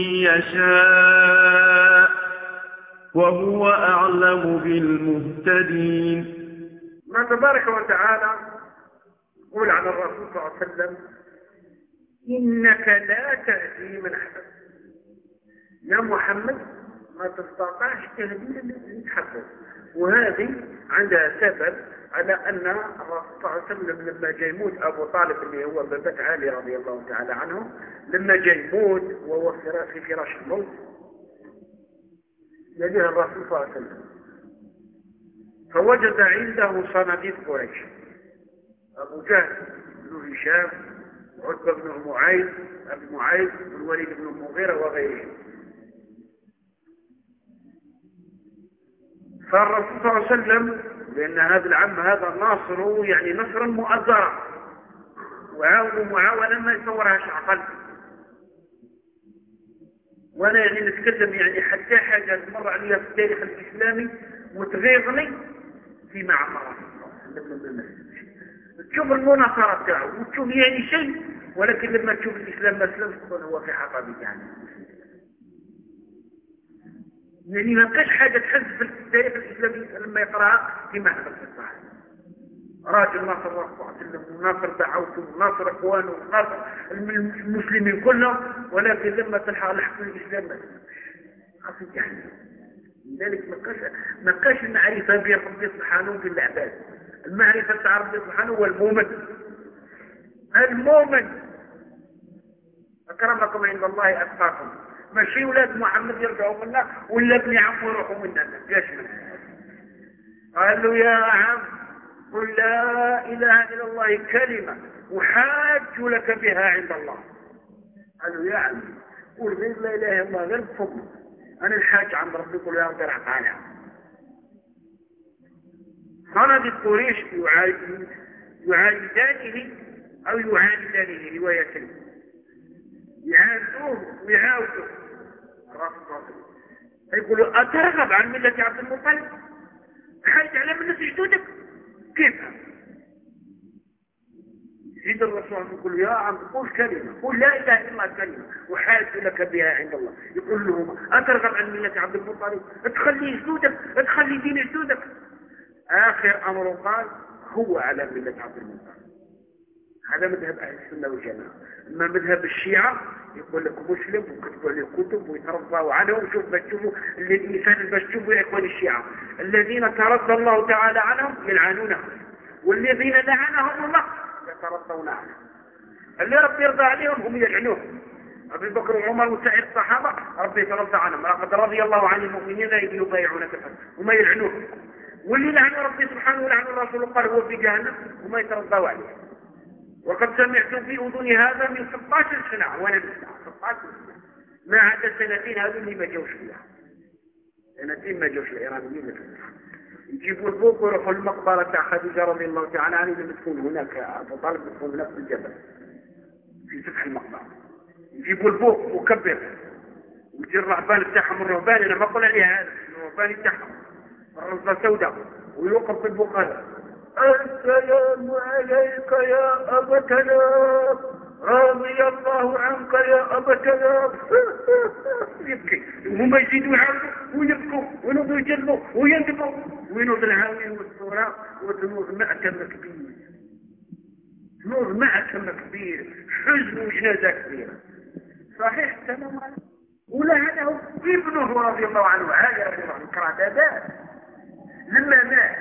يشاء وهو أعلم بالمهتدين. ما تبارك وتعالى يقول عن الرسول صلى الله عليه وسلم إنك لا تهدي من أحببت. يا محمد ما تستطيعش تهدي اللي تحبه. وهذه عندها سبب على أن الرسول صلى الله عليه وسلم لما جاء يموت أبو طالب اللي هو بابة علي رضي الله تعالى عنه، لما جاء يموت وهو في فراش الموت يجيه الرسول صلى الله عليه وسلم فوجد عنده صناديد قريش، أبو جهل بن هشام وعتبة بن أبي معيذ والوليد بن المغيرة وغيرهم. فالرسول صلى الله عليه وسلم لأن هذا العم هذا ناصره يعني نصرا مؤزرا وعاونه معاونا ما يصورهاش عقل. وانا يعني نتكلم يعني حتى حاجة تمر عليها في التاريخ الإسلامي وتغيظني في معمر تشوف المناصرة بتاعه وتشوف يعني شيء، ولكن لما تشوف الإسلام مسلم تكون هو في حطب يعني ما بقاش حاجة تحس في التاريخ الإسلامي لما يقرأها في معهد الصحيح. راجل ناصر رفعه وناصر دعوته وناصر اخوانه وناصر المسلمين كلهم، ولكن لما تلحق الحكم الإسلام خفيف يعني. لذلك ما بقاش المعرفة بين ربي سبحانه وبين العباد. المعرفة تاع ربي سبحانه هو المؤمن أكرمكم عند الله أتقاكم. ماشي ولاد محمد يرجعوا منا ولا ابن عمه يروحوا منا جاش منه. قال له يا عم قل لا إله إلا الله كلمة وحاج لك بها عند الله. قال له يا عم قل غير لا إله إلا الله غير بفضل أنا الحاج عند ربي قل يا رب تعالى. صناديد قريش يعاندانه أو يعاندانه رواية يعاندوه ويعاودوه. يقولوا أترغب عن ملة عبد المطلب؟ خايف على من جدودك؟ كيف؟ سيد الرسول يقول يا عم قول كلمة، قول لا إله إلا الله كلمة وحاج لك بها عند الله. يقول لهم أترغب عن ملة عبد المطلب؟ تخلي جدودك، تخلي دين جدودك. آخر أمر قال هو على ملة عبد المطلب. هذا مذهب أهل السنة والجماعة. أما مذهب الشيعة يقول لك مسلم وكتبوا له كتب ويترضوا عنه. وشوف بتشوفوا الإنسان اللي بتشوفوا يا إخوان الشيعة الذين ترضى الله تعالى عنهم يلعنونهم، والذين لعنهم الله يترضون عنهم. اللي ربي يرضى عليهم هم يلعنوهم. أبي بكر وعمر وسائر الصحابة ربي يترضى عنهم، لقد رضي الله عن المؤمنين إذ يبايعونك وما يلعنوهم. واللي لعنوا ربي سبحانه ولعنوا الرسول قال هو في جهنم وما يترضوا عليه. وقد سمعت في أذني هذا من 16 سنة وأنا بسنة 16 سنة ما عدا سنتين هذول اللي ما جوش فيها. سنتين ما جوش الإيرانيين يجيبوا البوق ويروحوا المقبرة تاع خديجة رضي الله تعالى عنها اللي بتكون هناك أبو طالب بتكون هناك في الجبل في سفح المقبرة. يجيبوا البوق وكبر ويجي الرهبان بتاعهم الرهبان أنا ما أقول عليها هذا الرهبان بتاعهم الرزة سوداء ويوقف بالبوق هذا السلام عليك يا أبتنا رضي الله عنك يا أبتنا. يبكي وهم يزيدوا يعاودوا ويبكوا ونوضوا يجلوا ويندبوا وينوض العاوين والصورة وتنوض معتم كبير. نوض معتم كبير حزن وجنازة كبيرة. صحيح تمام. ولا هذا هو ابنه رضي الله عنه علي رضي الله عنه كرهدادات لما مات.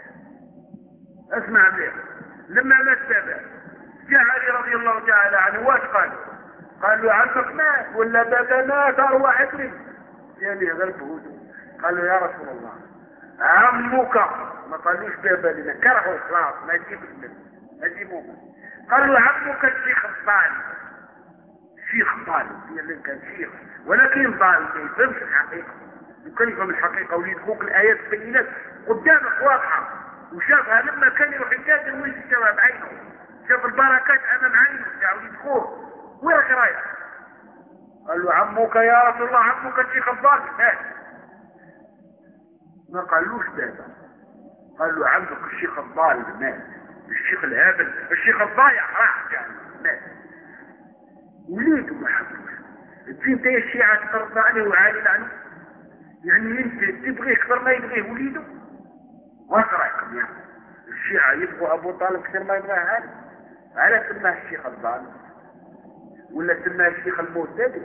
اسمع بيه لما مات بابا جاء علي رضي الله تعالى عنه واش قال له عمك مات ولا بابا مات ارواح ادري يعني غير بهدوء. قال له يا رسول الله عمك ما قالوش بابا لنا كرهه خلاص ما يجيب اسمه ما يجيبوه. قال له عمك الشيخ الطالب شيخ طالب اللي كان شيخ ولكن طالب ما يفهمش الحقيقه يمكن يفهم الحقيقه ويدخلك الايات البينات قدامك واضحه وشافها لما كان يروح يجادل وين شافها بعينه شاف البركات امام عينه تاع وليد خوه وين رايح. قال له عمك يا رسول الله عمك الشيخ الظالم مات. ما قالوش بابا قال له عمك الشيخ الضال مات، الشيخ الهابل الشيخ الضايع راح يعني مات، وليده ما حبوش. تجي انت يا الشيعة تقرض عليه وعالي عنه؟ يعني انت تبغي اكثر ما يبغيه وليده؟ واش رايكم يعني؟ الشيعة يبغوا ابو طالب كثير ما يبغاه علي؟ على سماه الشيخ الضال ولا سماه الشيخ المعتدل؟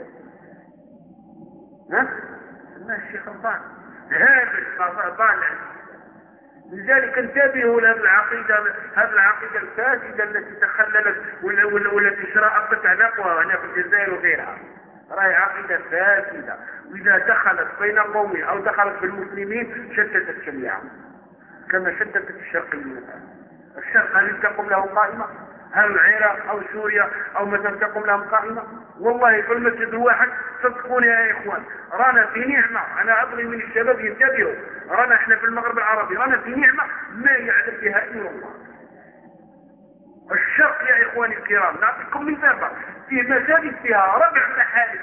ها؟ سماه الشيخ الضال هابل ضال. لذلك انتبهوا لهذه العقيدة الفاسدة التي تخللت والتي شرأت عنقها هنا في الجزائر وغيرها. راهي عقيدة فاسدة، وإذا دخلت بين قوم أو دخلت في المسلمين شتتت شميعهم كما شتتت الشرقيين. الشرق هل تقوم له قائمة؟ هل العراق أو سوريا أو مثلا تقوم لهم قائمة؟ والله في المسجد الواحد صدقوني يا إخوان رانا في نعمة. أنا أبغي من الشباب ينتبهوا، رانا إحنا في المغرب العربي رانا في نعمة ما يعلم بها إلا الله. الشرق يا إخواني الكرام نعطيكم مثال، في مساجد فيها ربع محارب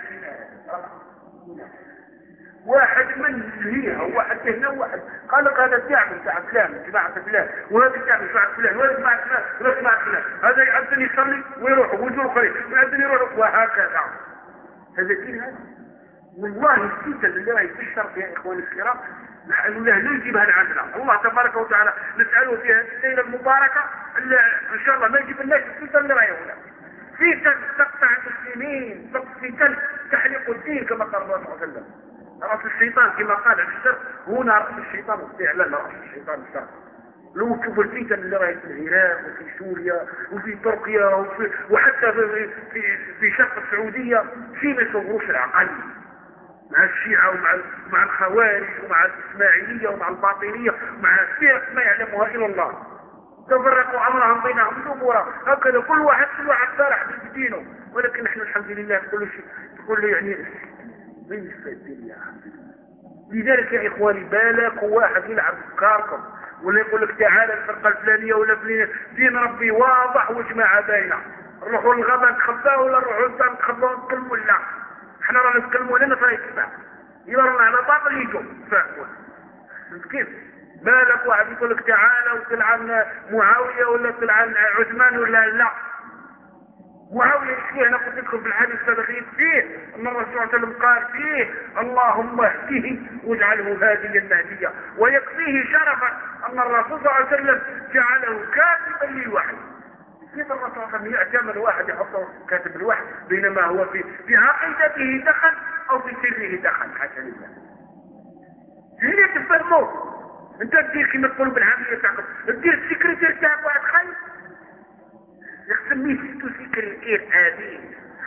واحد من هيها وواحد هنا وواحد قال لك هذا الدعم بتاع فلان جماعة فلان وهذا الدعم بتاع فلان وهذا جماعة فلان وهذا جماعة فلان، هذا يأذن يصلي ويروح ويجور خليل ويأذن يروح وهكذا. هذا دين هذا؟ والله الفتن اللي راهي في الشرق يا إخواني الكرام نحن لا نجيبها لعندنا. الله تبارك وتعالى نسأله في هذه الليلة المباركة إن شاء الله ما يجيب الناس الفتن اللي راهي هنا، فتن تقطع المسلمين، فتن تحرق الدين كما قال الله صلى الله عليه وسلم. رأس الشيطان كما قال عن الشرق هنا رأس الشيطان فعلا رأس الشيطان الشرق. لو تشوفوا الفتن اللي راهي في العراق وفي سوريا وفي تركيا وحتى في شرق السعودية في ما يصوروش العقل مع الشيعة ومع الخوارج ومع الإسماعيلية ومع الباطنية ومع فرق ما يعلمها إلا الله. تفرقوا أمرهم بينهم الأمور هكذا كل واحد فرح بدينه، ولكن نحن الحمد لله كل شيء تقول له يعني من الدنيا. لذلك يا إخواني بالك واحد يلعب بكاركم ولا يقول لك تعالى الفرقة الفلانية ولا فلانية، دين ربي واضح وجماعة باينة. نروحوا للغابة نتخباو ولا نروحوا للدار نتخباو نتكلموا لا احنا رانا نتكلموا لنا في الاتباع إذا رانا على باطل يجوا فاهموا كيف؟ بالك واحد يقول لك تعالى وتلعن معاوية ولا تلعن عثمان ولا لا. معاوية فيه أنا قلت لكم في الحديث السابقين فيه أن الرسول صلى الله عليه وسلم قال فيه اللهم اهده واجعله هاديا مهديا، ويكفيه شرفا أن الرسول صلى الله عليه وسلم جعله كاتبا للوحي. كيف الرسول صلى الله عليه وسلم يعتمد واحد يحطه كاتب الوحي بينما هو في عقيدته دخل أو في سره دخل؟ حاشا لله. هنا تفهموا انت تدير كما تقولوا بالعامية تاعكم تدير السكرتير تاعك واحد خايف يقسم ستو سكرتير عادي.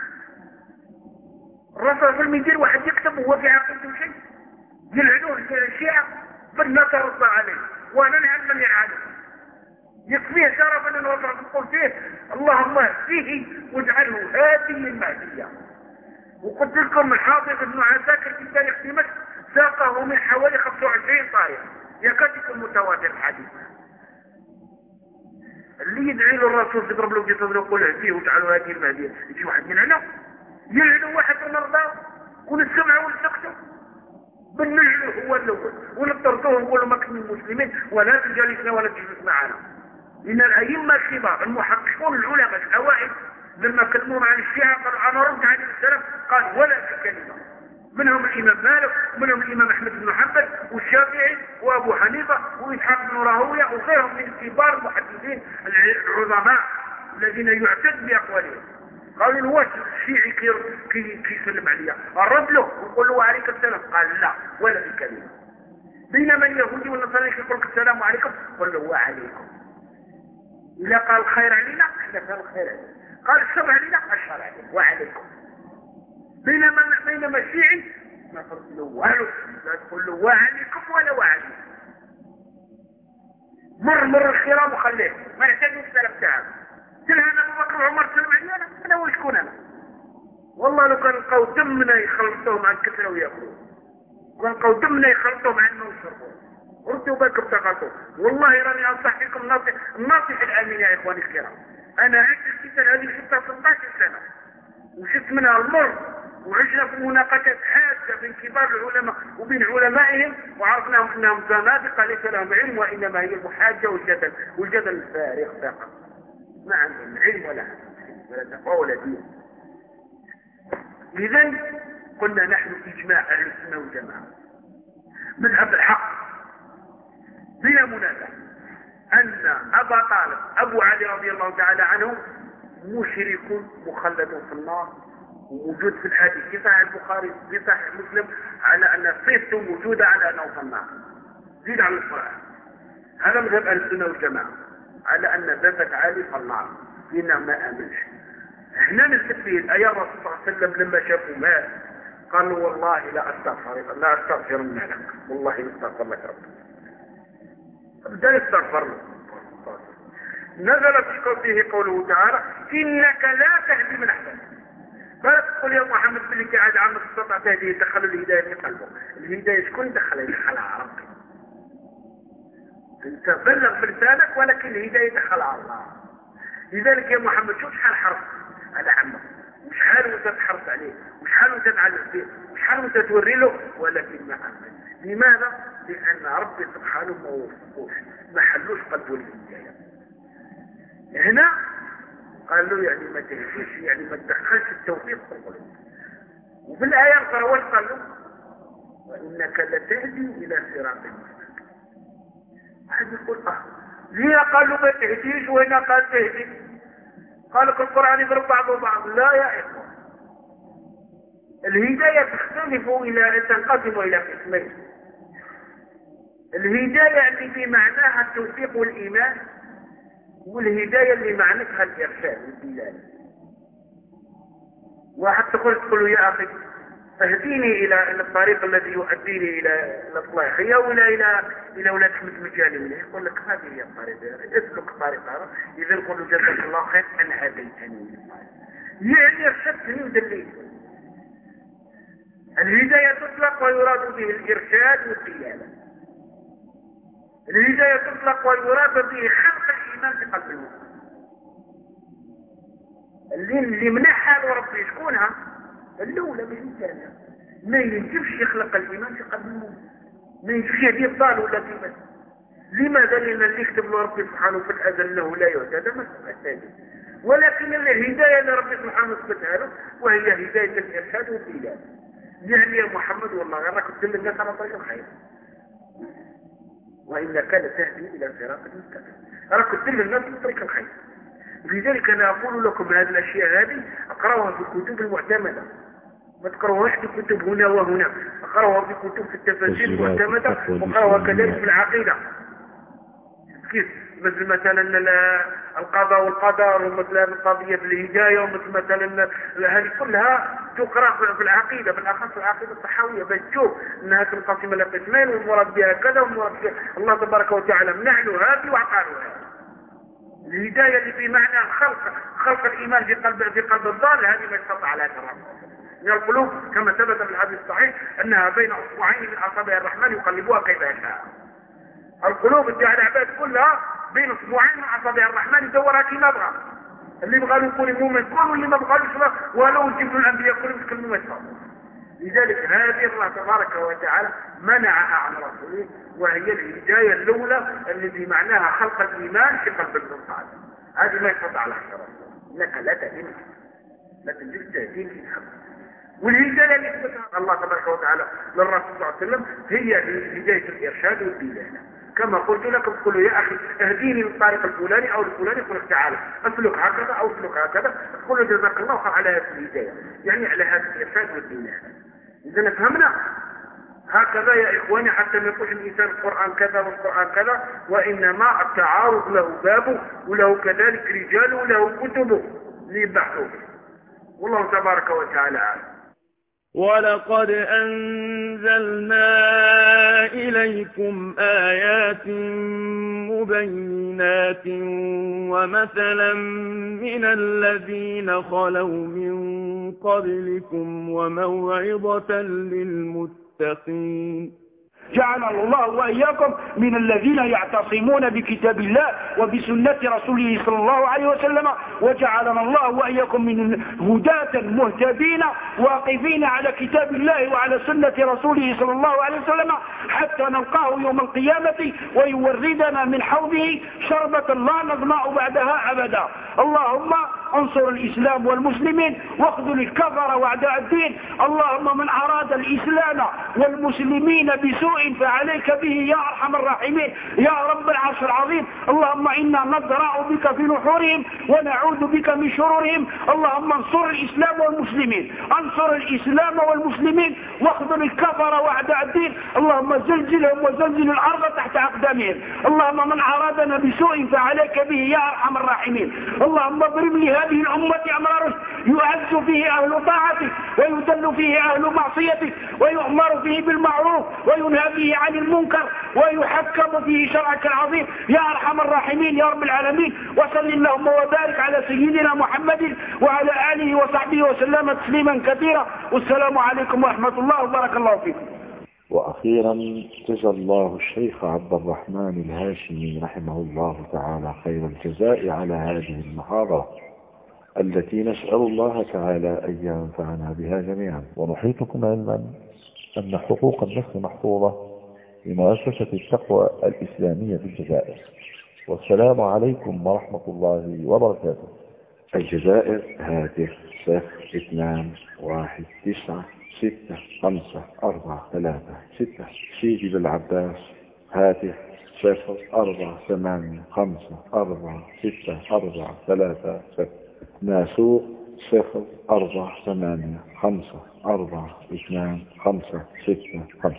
الرسول صلى الله عليه وسلم يدير واحد يكتب وهو في عقيدته شيء يلعنوه الشيعة فلا ترد عليه وانا نعلم من يلعنه. يكفيه شرفا ان الرسول يقول فيه اللهم اهديه واجعله هاديا مهديا. وقلت لكم الحافظ ابن عساكر في تاريخ دمشق ساقه من حوالي 25 طارئ يكاد يكون متواتر الحديث. اللي يدعي له الرسول تضرب له جسد ويقول اهديه واجعله هاديا مهديا، يجي واحد يلعنه يلعنه واحد ونرضاه ونسمعه ونسكته بنلعنه هو الاول ونطردوه ونقول له ما كنا مسلمين ولا تجالسنا ولا تجلس معنا. لان الائمه الكبار المحققون العلماء الاوائل لما كلموهم عن الشيعة قالوا انا رد عليه السلام قال ولا كلمه. منهم الامام مالك ومنهم الامام احمد بن حنبل والشافعي وابو حنيفه واسحاق بن راهويه وغيرهم من كبار المحدثين العظماء الذين يعتد باقوالهم. قالوا له واش الشيعي كي يسلم عليا الرد له ويقول له عليك السلام قال لا ولا بكلمه. بينما اليهودي والنصراني يقول لك السلام عليكم قل له وعليكم. اذا قال الخير علينا احنا قال الخير علينا، قال الشر علينا الشر علينا وعليكم. بينما الشيعي ما تقول له والو لا تقول له وعليكم ولا وعليكم. مر الخيرام وخليه ما نحتاجوا السلام تاعك. قلها انا ابو بكر وعمر سلم علي انا وشكون انا؟ والله لو كان لقاو دمنا يخلطوهم عن كثره وياكلوا، كان لقاو دمنا يخلطوهم عن ما يشربوا ردوا بالكم تغلطوا. والله راني انصح فيكم الناصح الامين يا اخواني الكرام. انا عشت الكتاب هذه 16 سنه وشفت منها المر وعشنا في مناقشات حادة بين كبار العلماء وبين علمائهم، وعرفناهم أنهم زنادقة ليس لهم علم، وإنما هي المحاجة والجدل الفارغ فقط، ما عندهم علم ولا تقوى ولا دين. إذا قلنا نحن إجماع أهل السنة والجماعة مذهب الحق بلا منازع أن أبا طالب أبو علي رضي الله تعالى عنه مشرك مخلد في النار، وموجود في الحديث في صحيح البخاري في صحيح مسلم على أن صفته موجودة على أنه في النار، زيد على الصلاة. هذا مذهب أهل السنة والجماعة على أن ذات علي في النار، إنه ما آمنش. هنا نثبت الآية الرسول صلى الله عليه وسلم لما شافوا مات قالوا والله لا أستغفرن لك، والله لا أستغفر لك ربك، بدأ يستغفر له. نزل فيه قوله تعالى إنك لا تهدي من أحببت. فلا تقول يا محمد باللي قاعد عمك استطاع تهدي، دخلوا الهداية في قلبه. الهداية شكون دخلها ربي، انت بلغ بلسانك ولكن الهداية دخلها الله. لذلك يا محمد شوف شحال حرص على عمك، وشحال وانت تحرص عليه، وشحال وانت تعلم فيه، وشحال وانت توري له، ولكن ما عمل. لماذا؟ لأن ربي سبحانه ما وفقوش، ما حلوش قلبه الهداية. هنا قال له يعني ما تهديش، يعني ما تدخلش التوفيق في القلوب. وفي الآية الأخرى قال له وإنك لتهدي إلى صراط مستقيم. واحد يقول ليه قال له ما تهديش وهنا قال تهدي؟ قال لك القرآن يضرب بعضه بعض. لا يا إخوة، الهداية تختلف تنقسم إلى قسمين. الهداية اللي بمعناها التوفيق والإيمان، والهداية اللي معناتها الإرشاد والدلالة. واحد تقول يا أخي اهديني إلى الطريق الذي يؤديني إلى الصلاحية ولا إلى ولاد أحمد مجاني. يقول لك هذه هي الطريق، اسلك الطريق هذا. إذا نقول له جزاك الله خير أن هديتني للطريق، يعني ارشدتني ودليت. الهداية تطلق ويراد به الإرشاد والدلالة. الهداية تطلق ويراد به خلق الإيمان في قلب المسلم. اللي منحها له ربي شكونها؟ الأولى مش الثانية. ما ينجبش يخلق الإيمان في قلب المسلم، ما ينجبش يهدي الضال ولا في. لماذا؟ لأن اللي يكتب له ربي سبحانه في الأزل له لا يهتدى ما يهتدي، ولكن الهداية اللي ربي سبحانه اثبتها له وهي هداية الإرشاد والدلالة. يعني يا محمد والله راك تدل الناس على طريق الخير، وإنك لتهدي إلى صراط مستقيم، راك تدل الناس على طريق الخير. لذلك أنا أقول لكم هذه الأشياء هذه أقرأوها في الكتب المعتمدة، ما تقرأوهاش في كتب هنا وهنا، أقرأوها في كتب في التفاسير المعتمدة، وأقرأوها كذلك في العقيدة. كيف مثلا القضاء والقدر، ومثلا القضية في الهداية، ومثل مثلا هذه كلها تقرأ في العقيدة، بالأخص العقيدة الصحوية، بل تشوف أنها تنقسم إلى قسمين، والمراد بها كذا والمراد بها الله تبارك وتعالى منح له هذه وعطى له هذه. الهداية اللي بمعنى خلق الإيمان في قلب الضال، هذه ما يستطيع لها الرب من القلوب، كما ثبت في الحديث الصحيح أنها بين أصبعين من أصابع الرحمن يقلبوها كيف يشاء. القلوب تاع العباد كلها بين أصبعين من أصابع الرحمن يدورها كما بغى. اللي بغى يكون مؤمن كل، واللي ما بغى يشرب، ولو جبنا الأنبياء كلهم يتكلموا يسمعوا. لذلك هذه الله تبارك وتعالى منعها عن رسوله، وهي الهداية الأولى التي معناها خلق الإيمان في قلب الإنسان. هذه ما يستطيع لها رسول، إنك لا تهدي، لا تجد تهدي في الحق. والهداية اللي اثبتها الله تبارك وتعالى للرسول صلى الله عليه وسلم هي هداية الإرشاد والدلالة. كما قلت لكم قلوا يا أخي اهديني للطريق الفلاني أو الفلاني، يقول لك تعالى اسلك هكذا أو اسلك هكذا، تقول له جزاك الله خير على هذه الهداية، يعني على هذا الإرشاد والدلالة. إذا فهمنا هكذا يا إخواني، حتى ما يقولش الإنسان القرآن كذا والقرآن كذا، وإنما التعارض له بابه، وله كذلك رجاله، وله كتبه ليبحثوا به. والله تبارك وتعالى أعلم. ولقد أنزلنا إليكم آيات مبينات ومثلا من الذين خلوا من قبلكم وموعظة للمتقين. جعلنا الله وإياكم من الذين يعتصمون بكتاب الله وبسنة رسوله صلى الله عليه وسلم، وجعلنا الله وإياكم من هداة مهتدين واقفين على كتاب الله وعلى سنة رسوله صلى الله عليه وسلم حتى نلقاه يوم القيامة ويوردنا من حوضه شربة لا نظمأ بعدها أبدا. اللهم انصر الإسلام والمسلمين واخذل الكفر واعداء الدين. اللهم من أراد الإسلام والمسلمين بسوء فعليك به يا أرحم الراحمين يا رب العرش العظيم. اللهم إنا نضرع بك في نحورهم ونعوذ بك من شرورهم. اللهم انصر الإسلام والمسلمين، انصر الإسلام والمسلمين واخذل الكفر واعداء الدين. اللهم زلزلهم وزلزل الأرض تحت أقدامهم. اللهم من أرادنا بسوء فعليك به يا أرحم الراحمين. اللهم اضرب لهذه الأمة أمر رشد يعز فيه أهل طاعتك ويذل فيه أهل معصيتك ويؤمر فيه بالمعروف وينهى فيه عن المنكر ويحكم فيه شرعك العظيم يا أرحم الراحمين يا رب العالمين. وصل اللهم وبارك على سيدنا محمد وعلى آله وصحبه وسلم تسليما كثيرا. والسلام عليكم ورحمة الله وبارك الله فيكم. وأخيرا جزا الله الشيخ عبد الرحمن الهاشمي رحمه الله تعالى خير الجزاء على هذه المحاضرة التي نسأل الله تعالى أن ينفعنا بها جميعا. ونحيطكم علما أن حقوق النفس محفوظة لمؤسسة التقوى الإسلامية في الجزائر. والسلام عليكم ورحمة الله وبركاته. الجزائر هاتف 021965436. سيدي بالعباس هاتف 048546436. ناسوق 048544256.